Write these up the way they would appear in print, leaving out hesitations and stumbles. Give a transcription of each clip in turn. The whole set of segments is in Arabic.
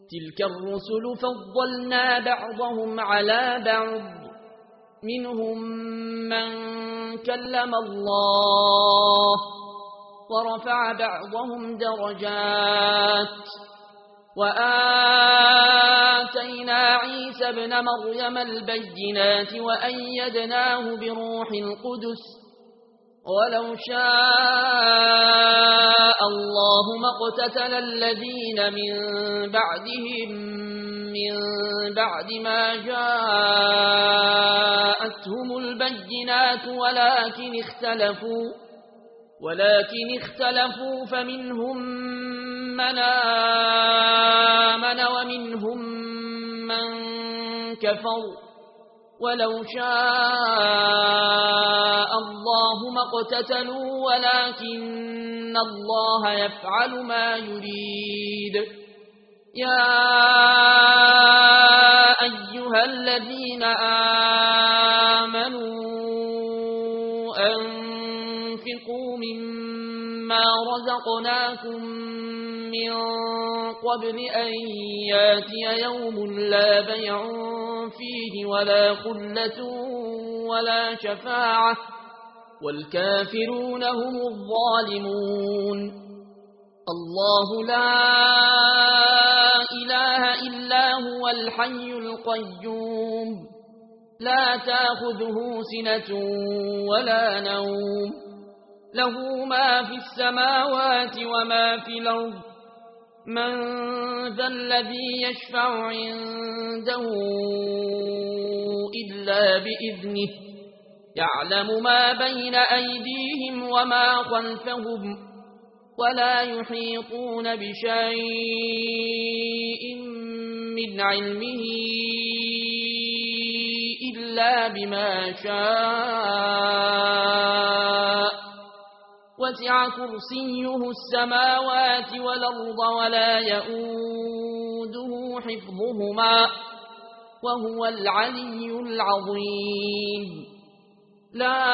تلك الرسل فضلنا بعضهم على بعض منهم من كلم الله ورفع بعضهم درجات وآتينا عيسى ابن مريم البينات وأيدناه بروح القدس ولو شاء الله ما اقتتل الذين من بعدهم من بعد ما جاءتهم البينات ولكن اختلفوا فمنهم من آمن ومنهم من كفر ولو شاء الله ما اقتتلوا ولكن الله يفعل ما يريد يا أيها الذين آمنوا أنفقوا مما رزقناكم من قبل أن ياتي يوم لا بيع فيه ولا خلة ولا شفاعة والكافرون هم الظالمون الله لا إله إلا هو الحي القيوم لا تأخذه سنة ولا نوم له ما في السماوات وما في الأرض من ذا الذي يشفع عنده إلا بإذنه يعلم ما بين أيديهم وما خلفهم ولا يحيطون بشيء من علمه إلا بما شاء وسع كرسيه السماوات والأرض ولا يؤوده حفظهما وهو العلي العظيم لا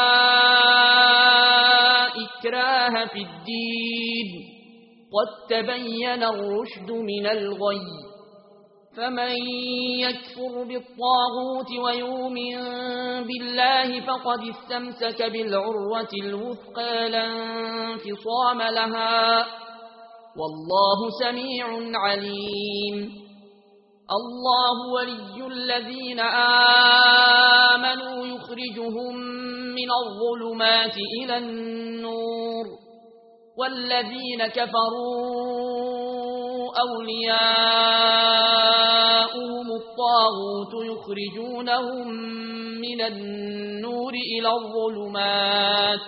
إكراه في الدين قد تبين الرشد من الغي فمن يكفر بالطاغوت ويؤمن بالله فقد استمسك بالعروة الوثقى لا انفصام لها والله سميع عليم الله ولي الذين آمنوا يخرجهم من الظلمات إلى النور والذين كفروا أولياؤهم الطاغوت يخرجونهم من النور إلى الظلمات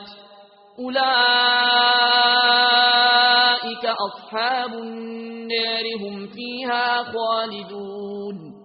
أولئك أصحاب النار هم فيها خالدون